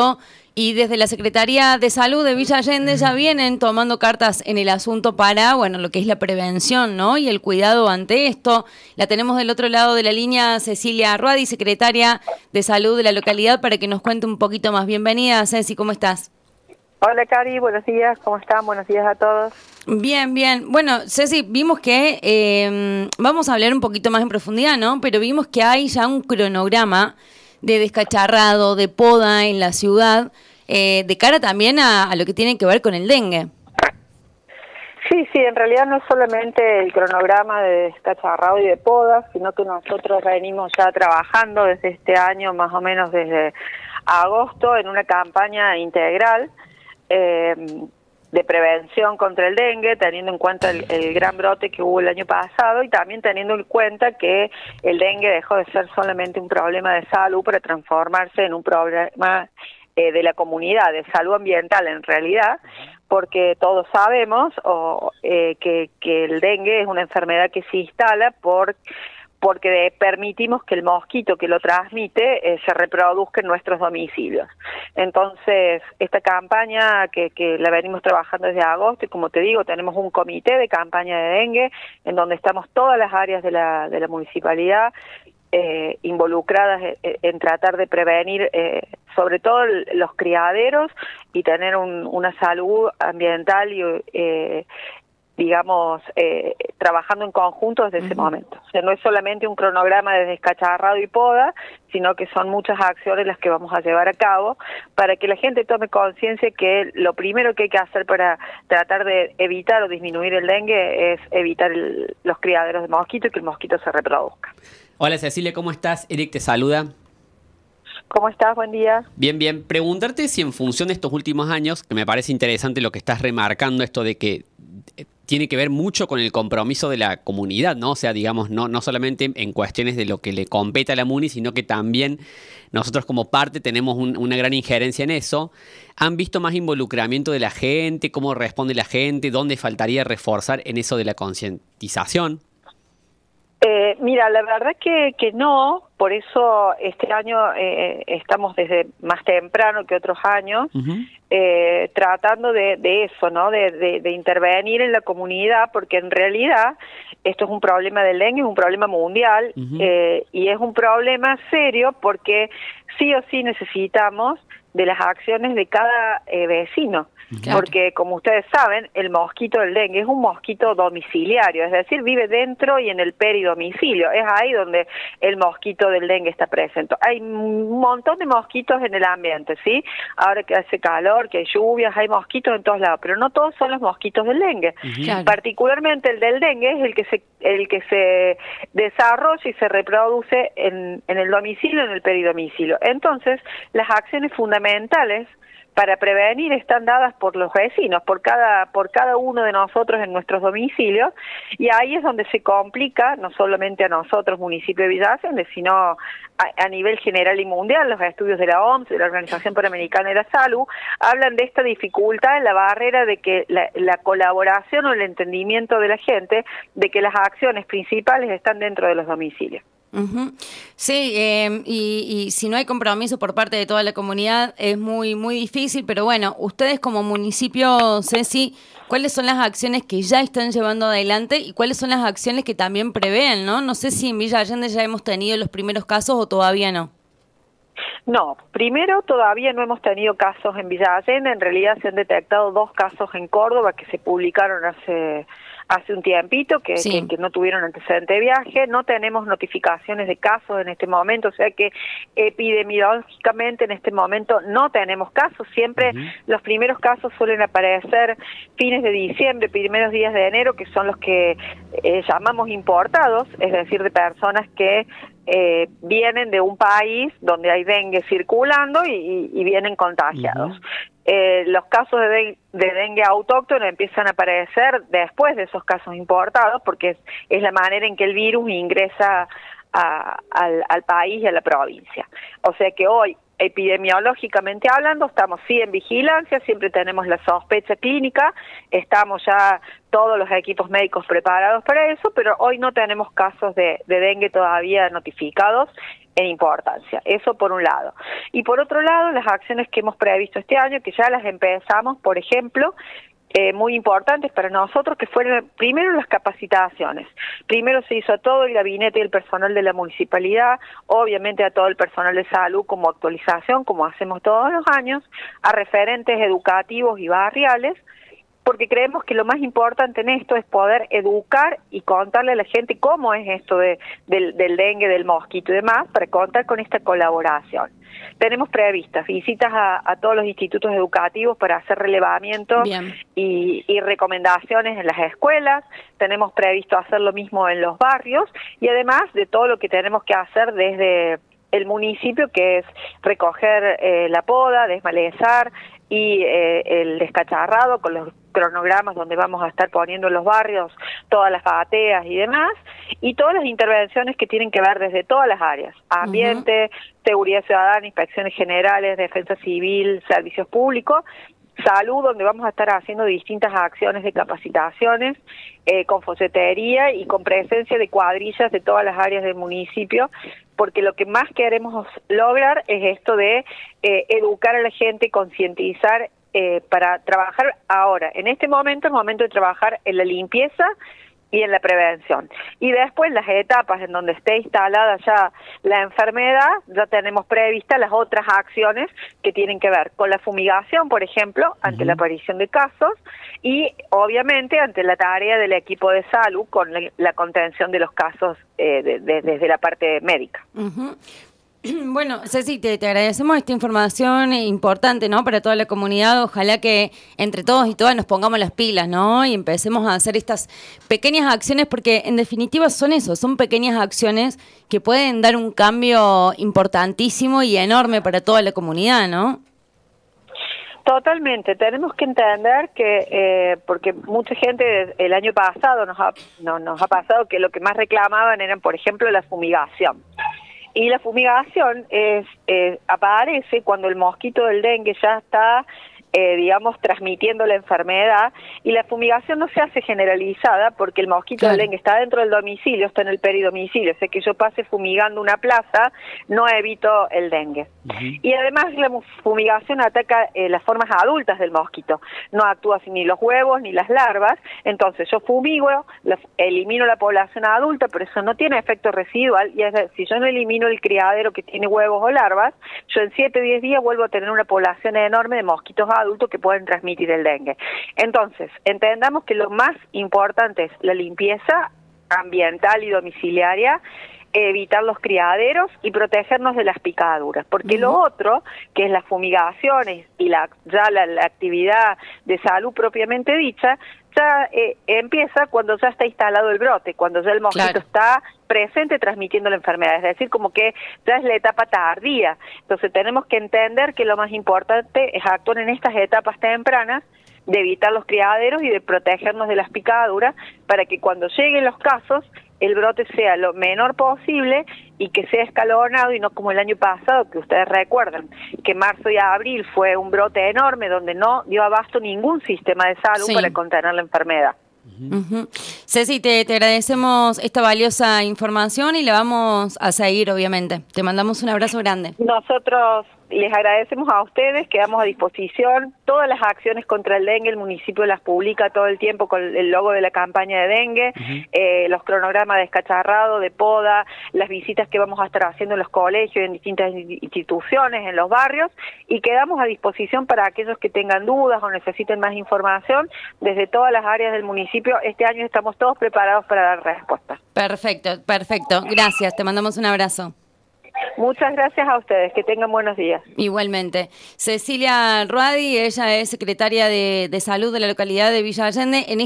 esto y desde la Secretaría de Salud de Villa Allende ya vienen tomando cartas en el asunto para, bueno, lo que es la prevención, ¿no? Y el cuidado ante esto. La tenemos del otro lado de la línea Cecilia Ruadi, secretaria de Salud de la localidad, para que nos cuente un poquito más. Bienvenida, Ceci, ¿cómo estás? Hola, Cari, buenos días, ¿cómo están? Buenos días a todos. Bien, bien. Bueno, Ceci, vimos que, vamos a hablar un poquito más en profundidad, ¿no? Pero vimos que hay ya un cronograma de descacharrado, de poda en la ciudad, de cara también a lo que tiene que ver con el dengue. Sí, en realidad no es solamente el cronograma de descacharrado y de poda, sino que nosotros venimos ya trabajando desde este año, más o menos desde agosto, en una campaña integral de prevención contra el dengue, teniendo en cuenta el gran brote que hubo el año pasado y también teniendo en cuenta que el dengue dejó de ser solamente un problema de salud para transformarse en un problema de la comunidad, de salud ambiental en realidad, porque todos sabemos que el dengue es una enfermedad que se instala porque permitimos que el mosquito que lo transmite se reproduzca en nuestros domicilios. Entonces, esta campaña que la venimos trabajando desde agosto, y como te digo, tenemos un comité de campaña de dengue, en donde estamos todas las áreas de la municipalidad involucradas en tratar de prevenir sobre todo los criaderos y tener una salud ambiental y digamos, trabajando en conjunto desde ese momento. O sea, no es solamente un cronograma de descacharrado y poda, sino que son muchas acciones las que vamos a llevar a cabo para que la gente tome conciencia que lo primero que hay que hacer para tratar de evitar o disminuir el dengue es evitar los criaderos de mosquitos y que el mosquito se reproduzca. Hola Cecilia, ¿cómo estás? Eric te saluda. ¿Cómo estás? Buen día. Bien, bien. Preguntarte si en función de estos últimos años, que me parece interesante lo que estás remarcando, esto de que tiene que ver mucho con el compromiso de la comunidad, ¿no? O sea, digamos, no solamente en cuestiones de lo que le compete a la MUNI, sino que también nosotros como parte tenemos una gran injerencia en eso. ¿Han visto más involucramiento de la gente? ¿Cómo responde la gente? ¿Dónde faltaría reforzar en eso de la concientización? Mira, la verdad que no, por eso este año estamos desde más temprano que otros años tratando de eso, ¿no? De intervenir en la comunidad, porque en realidad esto es un problema del dengue, es un problema mundial y es un problema serio porque sí o sí necesitamos de las acciones de cada vecino. Claro. Porque, como ustedes saben, el mosquito del dengue es un mosquito domiciliario, es decir, vive dentro y en el peridomicilio. Es ahí donde el mosquito del dengue está presente. Hay un montón de mosquitos en el ambiente, ¿sí? Ahora que hace calor, que hay lluvias, hay mosquitos en todos lados, pero no todos son los mosquitos del dengue. Claro. Particularmente el del dengue es el que se desarrolla y se reproduce en el domicilio, en el peridomicilio. Entonces, las acciones fundamentales para prevenir están dadas por los vecinos, por cada uno de nosotros en nuestros domicilios, y ahí es donde se complica, no solamente a nosotros, municipio de Villa Allende, sino a nivel general y mundial. Los estudios de la OMS, de la Organización Panamericana de la Salud, hablan de esta dificultad en la barrera de que la colaboración o el entendimiento de la gente de que las acciones principales están dentro de los domicilios. Sí, y si no hay compromiso por parte de toda la comunidad es muy difícil, pero bueno, ustedes como municipio, Ceci, ¿cuáles son las acciones que ya están llevando adelante y cuáles son las acciones que también prevén, no? No sé si en Villa Allende ya hemos tenido los primeros casos o todavía no. No, primero todavía no hemos tenido casos en Villa Allende, en realidad se han detectado 2 casos en Córdoba que se publicaron hace un tiempito, que no tuvieron antecedente de viaje. No tenemos notificaciones de casos en este momento, o sea que epidemiológicamente en este momento no tenemos casos. Siempre los primeros casos suelen aparecer fines de diciembre, primeros días de enero, que son los que llamamos importados, es decir, de personas que vienen de un país donde hay dengue circulando y vienen contagiados. Los casos de dengue autóctono empiezan a aparecer después de esos casos importados, porque es la manera en que el virus ingresa al país y a la provincia. O sea que hoy, epidemiológicamente hablando, estamos sí en vigilancia, siempre tenemos la sospecha clínica, estamos ya todos los equipos médicos preparados para eso, pero hoy no tenemos casos de dengue todavía notificados en importancia. Eso por un lado. Y por otro lado, las acciones que hemos previsto este año, que ya las empezamos, por ejemplo, muy importantes para nosotros, que fueron primero las capacitaciones. Primero se hizo a todo el gabinete y el personal de la municipalidad, obviamente a todo el personal de salud como actualización, como hacemos todos los años, a referentes educativos y barriales, porque creemos que lo más importante en esto es poder educar y contarle a la gente cómo es esto del dengue, del mosquito y demás, para contar con esta colaboración. Tenemos previstas visitas a todos los institutos educativos para hacer relevamiento y recomendaciones en las escuelas. Tenemos previsto hacer lo mismo en los barrios y además de todo lo que tenemos que hacer desde el municipio, que es recoger la poda, desmalezar y el descacharrado con los cronogramas donde vamos a estar poniendo en los barrios todas las bateas y demás, y todas las intervenciones que tienen que ver desde todas las áreas: ambiente, seguridad ciudadana, inspecciones generales, defensa civil, servicios públicos, salud, donde vamos a estar haciendo distintas acciones de capacitaciones, con folletería y con presencia de cuadrillas de todas las áreas del municipio, porque lo que más queremos lograr es esto de educar a la gente, concientizar para trabajar ahora, en este momento, el momento de trabajar en la limpieza y en la prevención. Y después las etapas en donde esté instalada ya la enfermedad, ya tenemos previstas las otras acciones que tienen que ver con la fumigación, por ejemplo, ante la aparición de casos, y obviamente ante la tarea del equipo de salud con la contención de los casos desde la parte médica. Bueno, Ceci, te agradecemos esta información importante, ¿no?, para toda la comunidad. Ojalá que entre todos y todas nos pongamos las pilas, ¿no?, y empecemos a hacer estas pequeñas acciones, porque en definitiva son eso, son pequeñas acciones que pueden dar un cambio importantísimo y enorme para toda la comunidad, ¿no? Totalmente, tenemos que entender que, porque mucha gente el año pasado nos ha pasado que lo que más reclamaban eran, por ejemplo, la fumigación. Y la fumigación aparece cuando el mosquito del dengue ya está, digamos, transmitiendo la enfermedad, y la fumigación no se hace generalizada porque el mosquito del dengue está dentro del domicilio, está en el peridomicilio, o sea que yo pase fumigando una plaza, no evito el dengue. Y además la fumigación ataca las formas adultas del mosquito, no actúa ni los huevos ni las larvas, entonces yo fumigo, elimino la población adulta, pero eso no tiene efecto residual, y es decir, si yo no elimino el criadero que tiene huevos o larvas, yo en 7 o 10 días vuelvo a tener una población enorme de mosquitos adultos que pueden transmitir el dengue. Entonces, entendamos que lo más importante es la limpieza ambiental y domiciliaria, evitar los criaderos y protegernos de las picaduras, porque lo otro, que es las fumigaciones y la actividad de salud propiamente dicha, ya empieza cuando ya está instalado el brote, cuando ya el mosquito está presente transmitiendo la enfermedad, es decir, como que ya es la etapa tardía. Entonces tenemos que entender que lo más importante es actuar en estas etapas tempranas, de evitar los criaderos y de protegernos de las picaduras, para que cuando lleguen los casos el brote sea lo menor posible y que sea escalonado, y no como el año pasado, que ustedes recuerdan que marzo y abril fue un brote enorme donde no dio abasto ningún sistema de salud para contener la enfermedad. Ceci, te agradecemos esta valiosa información y la vamos a seguir, obviamente. Te mandamos un abrazo grande. Nosotros les agradecemos a ustedes, quedamos a disposición. Todas las acciones contra el dengue, el municipio las publica todo el tiempo con el logo de la campaña de dengue, los cronogramas de descacharrado, de poda, las visitas que vamos a estar haciendo en los colegios, en distintas instituciones, en los barrios, y quedamos a disposición para aquellos que tengan dudas o necesiten más información desde todas las áreas del municipio. Este año estamos todos preparados para dar respuesta. Perfecto, perfecto. Gracias, te mandamos un abrazo. Muchas gracias a ustedes, que tengan buenos días. Igualmente. Cecilia Ruadi, ella es secretaria de Salud de la localidad de Villa Allende.